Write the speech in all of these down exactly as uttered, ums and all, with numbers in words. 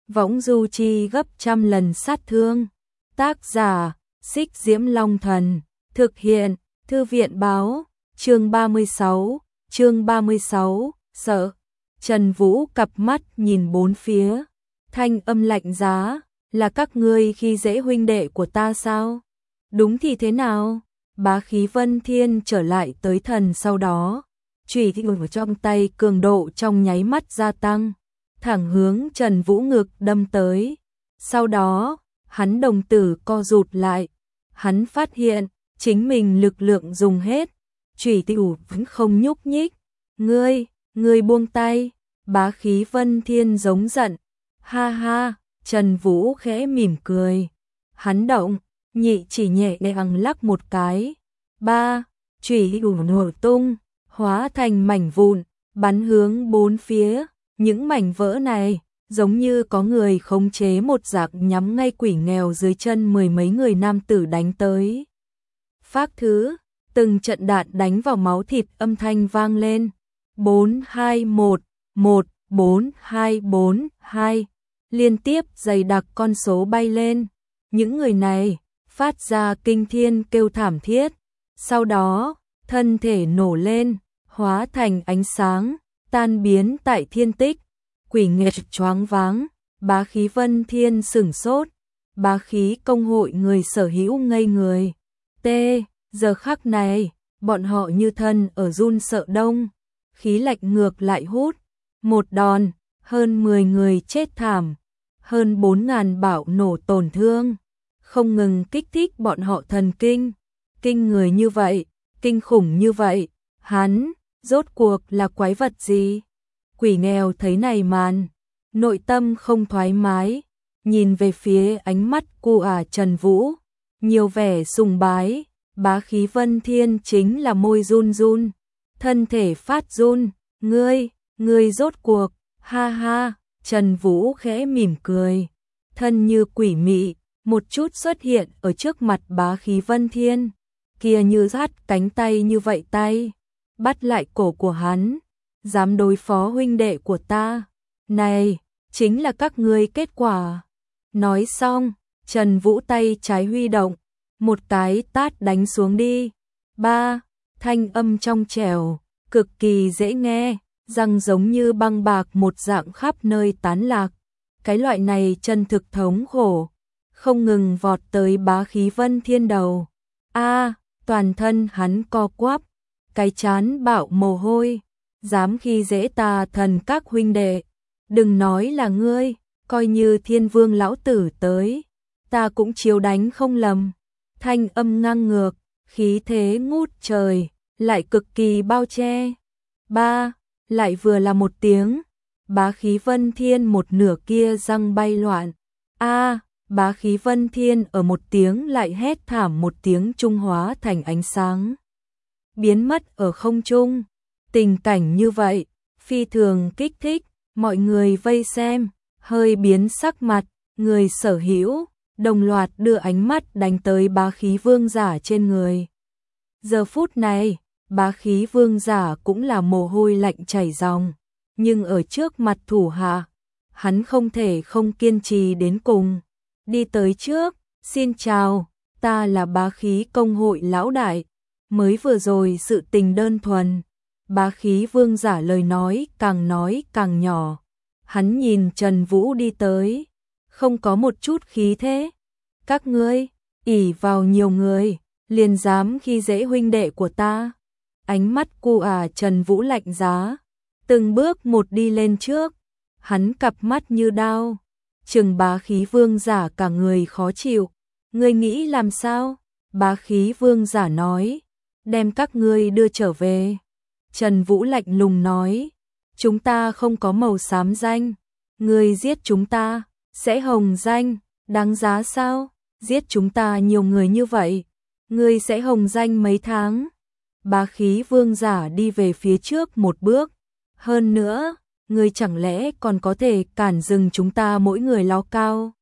võng du chi gấp trăm lần sát thương. Tác giả, Xích Diễm Long Thần, thực hiện, Thư viện báo, chương ba mươi sáu, chương ba mươi sáu, sợ. Trần Vũ cặp mắt nhìn bốn phía, thanh âm lạnh giá, là các ngươi khi dễ huynh đệ của ta sao? Đúng thì thế nào? Bá khí Vân Thiên trở lại tới thần sau đó, chùy thị ở trong tay cường độ trong nháy mắt gia tăng, thẳng hướng Trần Vũ ngực đâm tới. Sau đó, hắn đồng tử co rụt lại, hắn phát hiện chính mình lực lượng dùng hết, chùy thị vẫn không nhúc nhích. Ngươi, ngươi buông tay. Bá khí Vân Thiên giống giận. Ha ha, Trần Vũ khẽ mỉm cười. Hắn động, nhị chỉ nhẹ nhàng lắc một cái. Ba, chùy ủ nổ tung, hóa thành mảnh vụn, bắn hướng bốn phía. Những mảnh vỡ này, giống như có người khống chế một giặc nhắm ngay quỷ nghèo dưới chân mười mấy người nam tử đánh tới. Phác thứ, từng trận đạn đánh vào máu thịt âm thanh vang lên. Bốn, hai, một. một, bốn, hai, bốn, hai, liên tiếp dày đặc con số bay lên. Những người này phát ra kinh thiên kêu thảm thiết, sau đó thân thể nổ lên, hóa thành ánh sáng, tan biến tại thiên tích. Quỷ nghệt choáng váng, Bá khí Vân Thiên sửng sốt, bá khí công hội người sở hữu ngây người. T, giờ khắc này, bọn họ như thân ở run sợ đông, khí lạnh ngược lại hút. Một đòn, hơn mười người chết thảm, hơn bốn ngàn bạo nổ tổn thương, không ngừng kích thích bọn họ thần kinh. Kinh người như vậy, kinh khủng như vậy, hắn, rốt cuộc là quái vật gì? Quỷ nghèo thấy này màn, nội tâm không thoải mái, nhìn về phía ánh mắt cu ả Trần Vũ, nhiều vẻ sùng bái. Bá khí Vân Thiên chính là môi run run, thân thể phát run. Ngươi, ngươi rốt cuộc, ha ha, Trần Vũ khẽ mỉm cười, thân như quỷ mị, một chút xuất hiện ở trước mặt bá khí Vân Thiên, kia như dắt cánh tay như vậy tay, bắt lại cổ của hắn, dám đối phó huynh đệ của ta, này, chính là các ngươi kết quả. Nói xong, Trần Vũ tay trái huy động, một cái tát đánh xuống đi. Ba, thanh âm trong trẻo, cực kỳ dễ nghe, răng giống như băng bạc một dạng khắp nơi tán lạc. Cái loại này chân thực thống khổ, không ngừng vọt tới bá khí Vân Thiên đầu. A, toàn thân hắn co quắp, cái chán bạo mồ hôi, dám khi dễ ta thần các huynh đệ, đừng nói là ngươi, coi như Thiên Vương lão tử tới, ta cũng chiếu đánh không lầm. Thanh âm ngang ngược, khí thế ngút trời, lại cực kỳ bao che. Ba, lại vừa là một tiếng, bá khí Vân Thiên một nửa kia răng bay loạn. A, bá khí Vân Thiên ở một tiếng lại hét thảm một tiếng trung hóa thành ánh sáng, biến mất ở không trung. Tình cảnh như vậy, phi thường kích thích, mọi người vây xem, hơi biến sắc mặt, người sở hữu, đồng loạt đưa ánh mắt đánh tới bá khí vương giả trên người. Giờ phút này, bá khí vương giả cũng là mồ hôi lạnh chảy ròng, nhưng ở trước mặt thủ hạ, hắn không thể không kiên trì đến cùng. Đi tới trước, xin chào, ta là bá khí công hội lão đại, mới vừa rồi sự tình đơn thuần. Bá khí vương giả lời nói càng nói càng nhỏ, hắn nhìn Trần Vũ đi tới, không có một chút khí thế. Các ngươi, ỷ vào nhiều người, liền dám khi dễ huynh đệ của ta. Ánh mắt cu ả Trần Vũ lạnh giá, từng bước một đi lên trước, hắn cặp mắt như đao, trừng bá khí vương giả cả người khó chịu. Ngươi nghĩ làm sao? Bá khí vương giả nói, đem các ngươi đưa trở về. Trần Vũ lạnh lùng nói, chúng ta không có màu xám danh, ngươi giết chúng ta, sẽ hồng danh, đáng giá sao? Giết chúng ta nhiều người như vậy, ngươi sẽ hồng danh mấy tháng. Bá khí vương giả đi về phía trước một bước, hơn nữa, ngươi chẳng lẽ còn có thể cản dừng chúng ta mỗi người ló cao?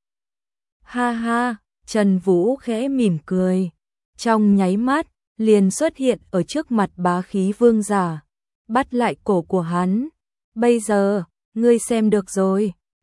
Ha ha, Trần Vũ khẽ mỉm cười, trong nháy mắt, liền xuất hiện ở trước mặt bá khí vương giả, bắt lại cổ của hắn. Bây giờ, ngươi xem được rồi,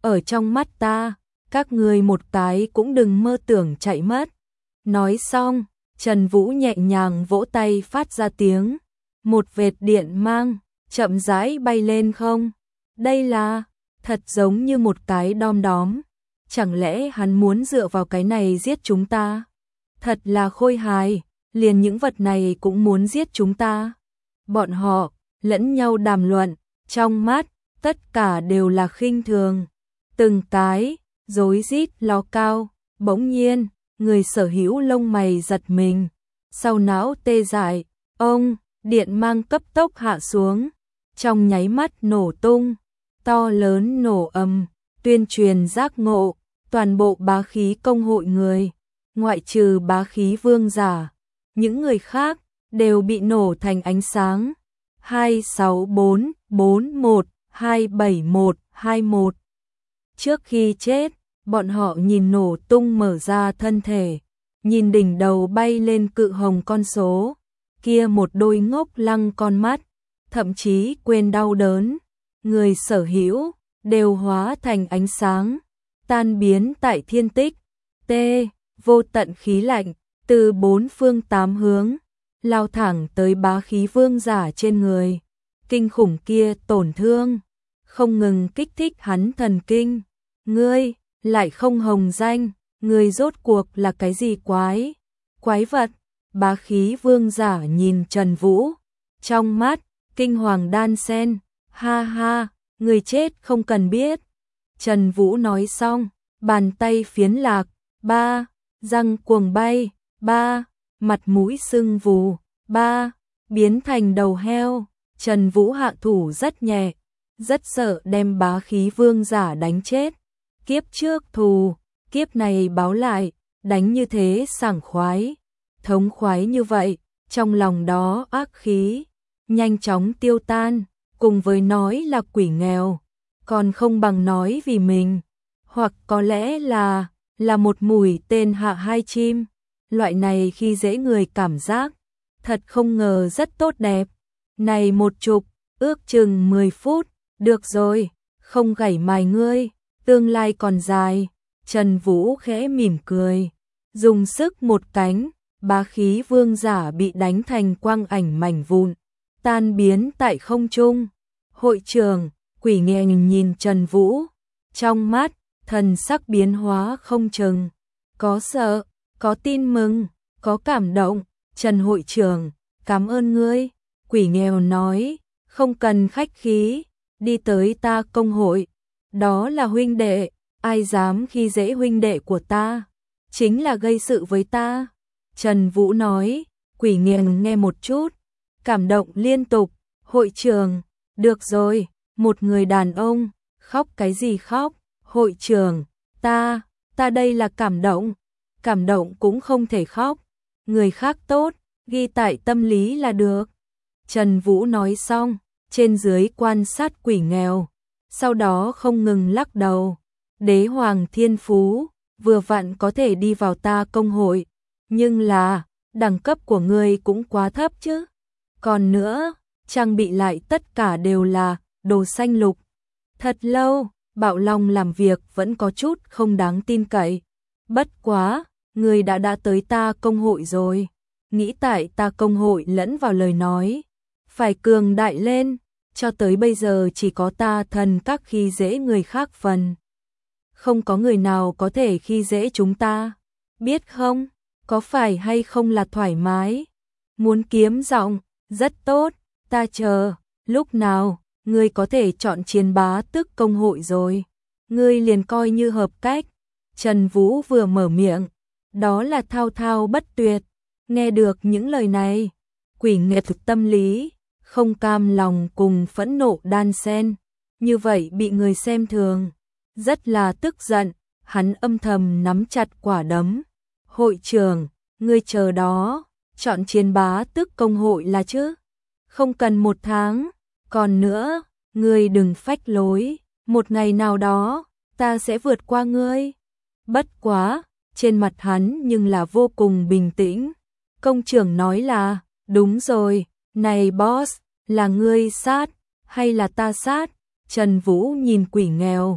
ở trong mắt ta, các ngươi một cái cũng đừng mơ tưởng chạy mất. Nói xong, Trần Vũ nhẹ nhàng vỗ tay phát ra tiếng, một vệt điện mang, chậm rãi bay lên không. Đây là, thật giống như một cái đom đóm. Chẳng lẽ hắn muốn dựa vào cái này giết chúng ta? Thật là khôi hài, liền những vật này cũng muốn giết chúng ta. Bọn họ, lẫn nhau đàm luận, trong mắt, tất cả đều là khinh thường. Từng cái, rối rít lo cao, bỗng nhiên, người sở hữu lông mày giật mình. Sau não tê dại, ông, điện mang cấp tốc hạ xuống. Trong nháy mắt nổ tung, to lớn nổ ầm, tuyên truyền giác ngộ, toàn bộ bá khí công hội người, ngoại trừ bá khí vương giả, những người khác đều bị nổ thành ánh sáng. hai sáu bốn bốn một hai bảy một hai một. Trước khi chết, bọn họ nhìn nổ tung mở ra thân thể, nhìn đỉnh đầu bay lên cự hồng con số, kia một đôi ngốc lăng con mắt, thậm chí quên đau đớn, người sở hữu đều hóa thành ánh sáng, tan biến tại thiên tích. T, vô tận khí lạnh từ bốn phương tám hướng lao thẳng tới bá khí vương giả trên người. Kinh khủng kia tổn thương không ngừng kích thích hắn thần kinh. Ngươi lại không hồng danh, ngươi rốt cuộc là cái gì quái? Quái vật. Bá khí vương giả nhìn Trần Vũ, trong mắt kinh hoàng đan sen. Ha ha, người chết không cần biết. Trần Vũ nói xong, bàn tay phiến lạc, ba, răng cuồng bay, ba, mặt mũi sưng vù, ba, biến thành đầu heo. Trần Vũ hạ thủ rất nhẹ, rất sợ đem bá khí vương giả đánh chết. Kiếp trước thù, kiếp này báo lại, đánh như thế sảng khoái, thống khoái như vậy, trong lòng đó ác khí nhanh chóng tiêu tan, cùng với nói là quỷ nghèo, còn không bằng nói vì mình, hoặc có lẽ là là một mũi tên hạ hai chim. Loại này khi dễ người cảm giác, thật không ngờ rất tốt đẹp. Này một chục, ước chừng mười phút, được rồi, không gảy mài ngươi, tương lai còn dài. Trần Vũ khẽ mỉm cười, dùng sức một cánh, bá khí vương giả bị đánh thành quang ảnh mảnh vụn, tan biến tại không trung. Hội trưởng, quỷ nghè nhìn Trần Vũ, trong mắt, thần sắc biến hóa không chừng, có sợ, có tin mừng, có cảm động. Trần hội trưởng, cảm ơn ngươi. Quỷ nghèo nói, không cần khách khí, đi tới ta công hội, đó là huynh đệ, ai dám khi dễ huynh đệ của ta, chính là gây sự với ta. Trần Vũ nói, quỷ nghèo nghe một chút, cảm động liên tục. Hội trưởng, được rồi, một người đàn ông, khóc cái gì khóc? Hội trưởng, ta, ta đây là cảm động, cảm động cũng không thể khóc, người khác tốt, ghi tại tâm lý là được. Trần Vũ nói xong, trên dưới quan sát quỷ nghèo, sau đó không ngừng lắc đầu. Đế hoàng thiên phú, vừa vặn có thể đi vào ta công hội, nhưng là, đẳng cấp của ngươi cũng quá thấp chứ. Còn nữa, trang bị lại tất cả đều là đồ xanh lục. Thật lâu, Bạo Long làm việc vẫn có chút không đáng tin cậy. Bất quá, ngươi đã đã tới ta công hội rồi, nghĩ tại ta công hội lẫn vào lời nói, phải cường đại lên, cho tới bây giờ chỉ có ta thần các khi dễ người khác phần. Không có người nào có thể khi dễ chúng ta, biết không, có phải hay không là thoải mái? Muốn kiếm giọng, rất tốt, ta chờ, lúc nào, ngươi có thể chọn chiến bá tức công hội rồi, ngươi liền coi như hợp cách. Trần Vũ vừa mở miệng, đó là thao thao bất tuyệt, nghe được những lời này, quỷ nghẹt tâm lý, không cam lòng cùng phẫn nộ đan xen, như vậy bị người xem thường, rất là tức giận, hắn âm thầm nắm chặt quả đấm. Hội trưởng, ngươi chờ đó, chọn chiến bá tức công hội là chứ, không cần một tháng, còn nữa, ngươi đừng phách lối, một ngày nào đó, ta sẽ vượt qua ngươi. Bất quá, trên mặt hắn nhưng là vô cùng bình tĩnh. Công trưởng nói là, đúng rồi, này boss, là ngươi sát, hay là ta sát? Trần Vũ nhìn quỷ nghèo,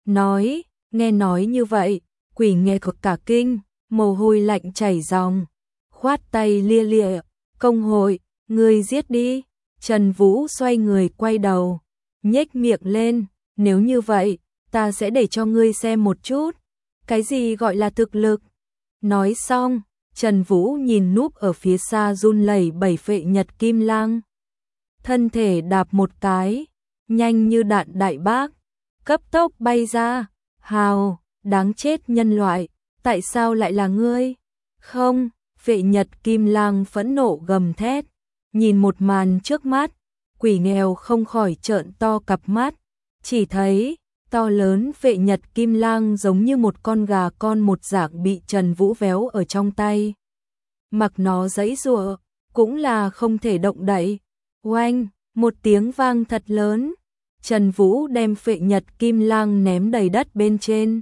nói, nghe nói như vậy, quỷ nghèo cực cả kinh, mồ hôi lạnh chảy ròng, khoát tay lia lịa, công hội, ngươi giết đi. Trần Vũ xoay người quay đầu, nhếch miệng lên, nếu như vậy, ta sẽ để cho ngươi xem một chút, cái gì gọi là thực lực. Nói xong, Trần Vũ nhìn núp ở phía xa run lẩy bẩy Phệ Nhật Kim Lang. Thân thể đạp một cái, nhanh như đạn đại bác, cấp tốc bay ra, hào, đáng chết nhân loại, tại sao lại là ngươi? Không, Phệ Nhật Kim Lang phẫn nộ gầm thét, nhìn một màn trước mắt, quỷ nghèo không khỏi trợn to cặp mắt, chỉ thấy to lớn Phệ Nhật Kim Lang giống như một con gà con một dạng bị Trần Vũ véo ở trong tay. Mặc nó giãy giụa, cũng là không thể động đậy. Oanh, một tiếng vang thật lớn, Trần Vũ đem Phệ Nhật Kim Lang ném đầy đất bên trên.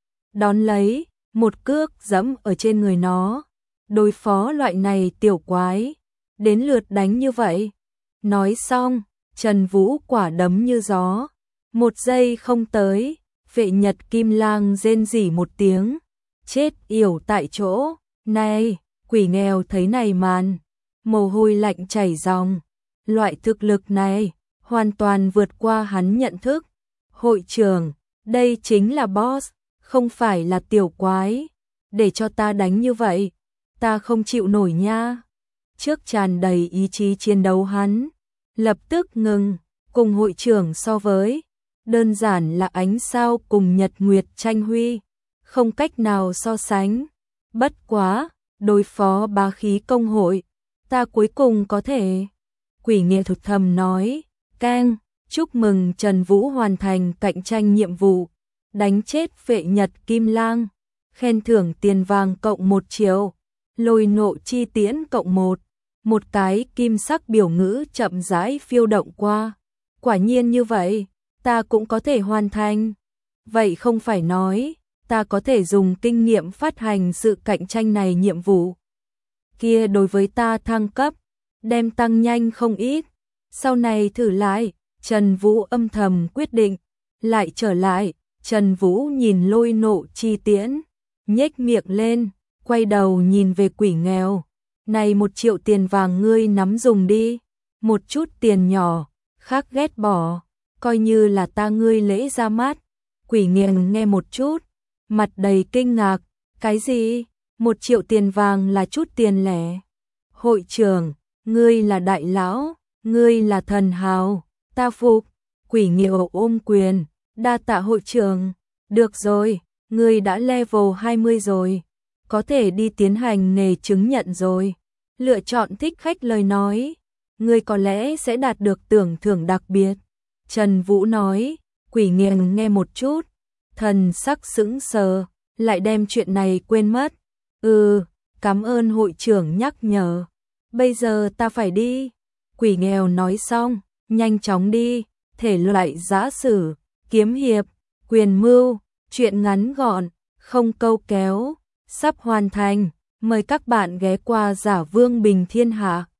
Đón lấy, một cước giẫm ở trên người nó. Đối phó loại này tiểu quái, đến lượt đánh như vậy. Nói xong, Trần Vũ quả đấm như gió. Một giây không tới, Phệ Nhật Kim Lang rên rỉ một tiếng, chết yểu tại chỗ. Này, quỷ nghèo thấy này màn, mồ hôi lạnh chảy ròng. Loại thực lực này, hoàn toàn vượt qua hắn nhận thức. Hội trưởng, đây chính là boss, không phải là tiểu quái. Để cho ta đánh như vậy, ta không chịu nổi nha. Trước tràn đầy ý chí chiến đấu hắn, lập tức ngừng, cùng hội trưởng so với, đơn giản là ánh sao cùng nhật nguyệt tranh huy, không cách nào so sánh. Bất quá, đối phó bá khí công hội, ta cuối cùng có thể. Quỷ nghèo thực thầm nói, cang, chúc mừng Trần Vũ hoàn thành cạnh tranh nhiệm vụ, đánh chết Phệ Nhật Kim Lang, khen thưởng tiền vàng cộng một triệu, lôi nộ chi tiễn cộng một. Một cái kim sắc biểu ngữ chậm rãi phiêu động qua. Quả nhiên như vậy, ta cũng có thể hoàn thành. Vậy không phải nói, ta có thể dùng kinh nghiệm phát hành sự cạnh tranh này nhiệm vụ. Kia đối với ta thăng cấp, đem tăng nhanh không ít. Sau này thử lại, Trần Vũ âm thầm quyết định, lại trở lại, Trần Vũ nhìn lôi nộ chi tiễn, nhếch miệng lên, quay đầu nhìn về quỷ nghèo. Này một triệu tiền vàng ngươi nắm dùng đi, một chút tiền nhỏ, khác ghét bỏ, coi như là ta ngươi lễ ra mắt. Quỷ nghèo nghe một chút, mặt đầy kinh ngạc, cái gì? Một triệu tiền vàng là chút tiền lẻ. Hội trưởng, ngươi là đại lão, ngươi là thần hào, ta phục. Quỷ nghèo ôm quyền, đa tạ hội trưởng. Được rồi, ngươi đã level hai mươi rồi, có thể đi tiến hành nghề chứng nhận rồi. Lựa chọn thích khách lời nói, ngươi có lẽ sẽ đạt được tưởng thưởng đặc biệt. Trần Vũ nói, quỷ nghèo nghe một chút, thần sắc sững sờ, lại đem chuyện này quên mất. Ừ, cảm ơn hội trưởng nhắc nhở. Bây giờ ta phải đi. Quỷ nghèo nói xong, nhanh chóng đi, thể loại giã sử, kiếm hiệp, quyền mưu, chuyện ngắn gọn, không câu kéo, sắp hoàn thành. Mời các bạn ghé qua Giả Vương Bình Thiên Hạ.